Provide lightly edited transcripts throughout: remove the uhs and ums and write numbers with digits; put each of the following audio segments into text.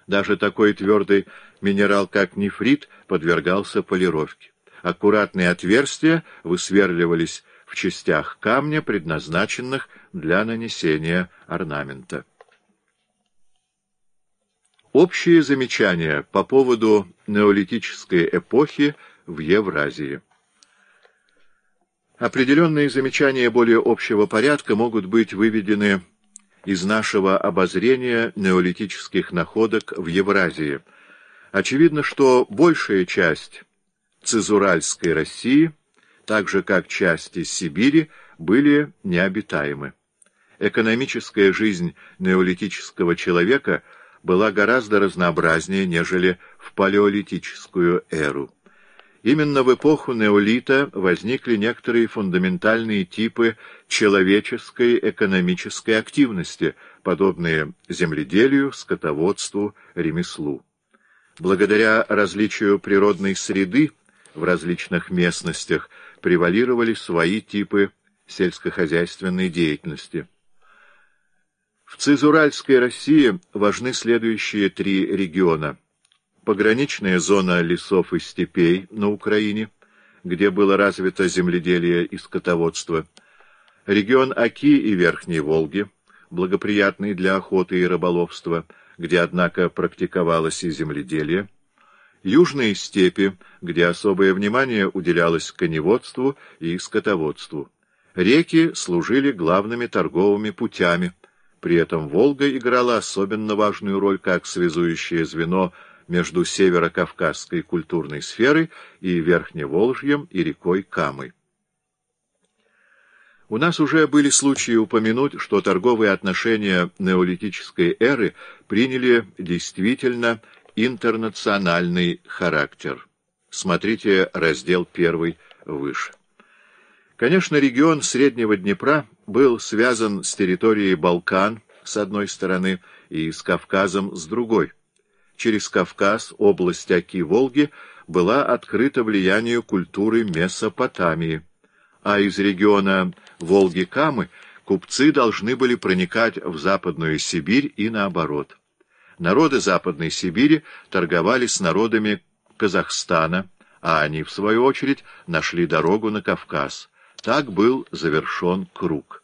Даже такой твердый минерал, как нефрит, подвергался полировке. Аккуратные отверстия высверливались в частях камня, предназначенных для нанесения орнамента. Общие замечания по поводу неолитической эпохи в Евразии. Определенные замечания более общего порядка могут быть выведены из нашего обозрения неолитических находок в Евразии. Очевидно, что большая часть Цизуральской России, так же как части Сибири, были необитаемы. Экономическая жизнь неолитического человека была гораздо разнообразнее, нежели в палеолитическую эру. Именно в эпоху неолита возникли некоторые фундаментальные типы человеческой экономической активности, подобные земледелию, скотоводству, ремеслу. Благодаря различию природной среды в различных местностях превалировали свои типы сельскохозяйственной деятельности. В Цизуральской России важны следующие три региона. Пограничная зона лесов и степей на Украине, где было развито земледелие и скотоводство. Регион Оки и Верхней Волги, благоприятный для охоты и рыболовства, где, однако, практиковалось и земледелие. Южные степи, где особое внимание уделялось коневодству и скотоводству. Реки служили главными торговыми путями. При этом Волга играла особенно важную роль как связующее звено между северокавказской культурной сферой и Верхневолжьем и рекой Камой. У нас уже были случаи упомянуть, что торговые отношения неолитической эры приняли действительно интернациональный характер. Смотрите раздел 1 выше. Конечно, регион Среднего Днепра был связан с территорией Балкан с одной стороны и с Кавказом с другой. Через Кавказ область Оки-Волги была открыта влиянию культуры Месопотамии, а из региона Волги-Камы купцы должны были проникать в Западную Сибирь и наоборот. Народы Западной Сибири торговали с народами Казахстана, а они, в свою очередь, нашли дорогу на Кавказ. Так был завершен круг.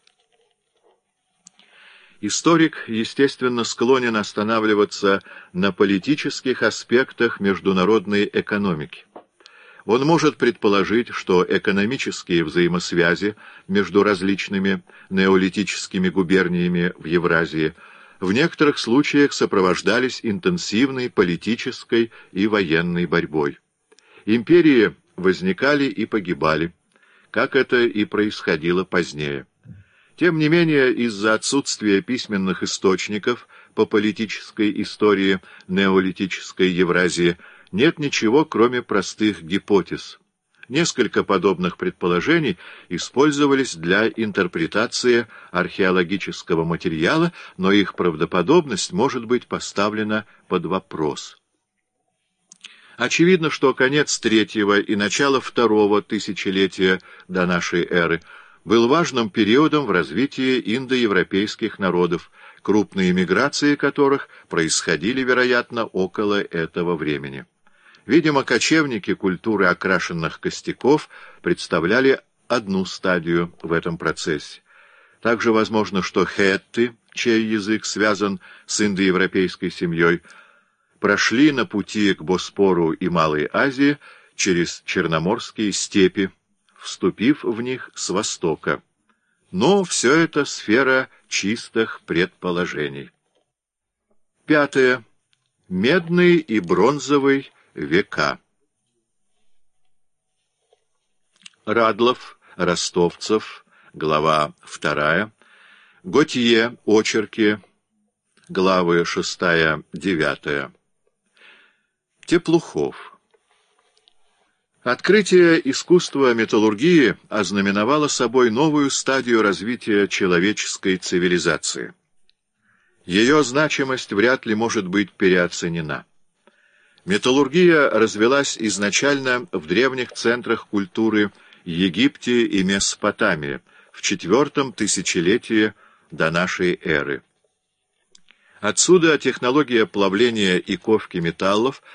Историк, естественно, склонен останавливаться на политических аспектах международной экономики. Он может предположить, что экономические взаимосвязи между различными неолитическими губерниями в Евразии в некоторых случаях сопровождались интенсивной политической и военной борьбой. Империи возникали и погибали, как это и происходило позднее. Тем не менее, из-за отсутствия письменных источников по политической истории неолитической Евразии нет ничего, кроме простых гипотез. Несколько подобных предположений использовались для интерпретации археологического материала, но их правдоподобность может быть поставлена под вопрос. Очевидно, что конец третьего и начало второго тысячелетия до нашей эры был важным периодом в развитии индоевропейских народов, крупные миграции которых происходили, вероятно, около этого времени. Видимо, кочевники культуры окрашенных костяков представляли одну стадию в этом процессе. Также возможно, что хетты, чей язык связан с индоевропейской семьей, прошли на пути к Боспору и Малой Азии через Черноморские степи, вступив в них с востока. Но все это сфера чистых предположений. 5. Медный и бронзовый века. Радлов, Ростовцев, глава 2. Готье, очерки, главы 6-9. Теплухов. Открытие искусства металлургии ознаменовало собой новую стадию развития человеческой цивилизации. Ее значимость вряд ли может быть переоценена. Металлургия развелась изначально в древних центрах культуры Египте и Месопотамии в IV тысячелетии до нашей эры. Отсюда технология плавления и ковки металлов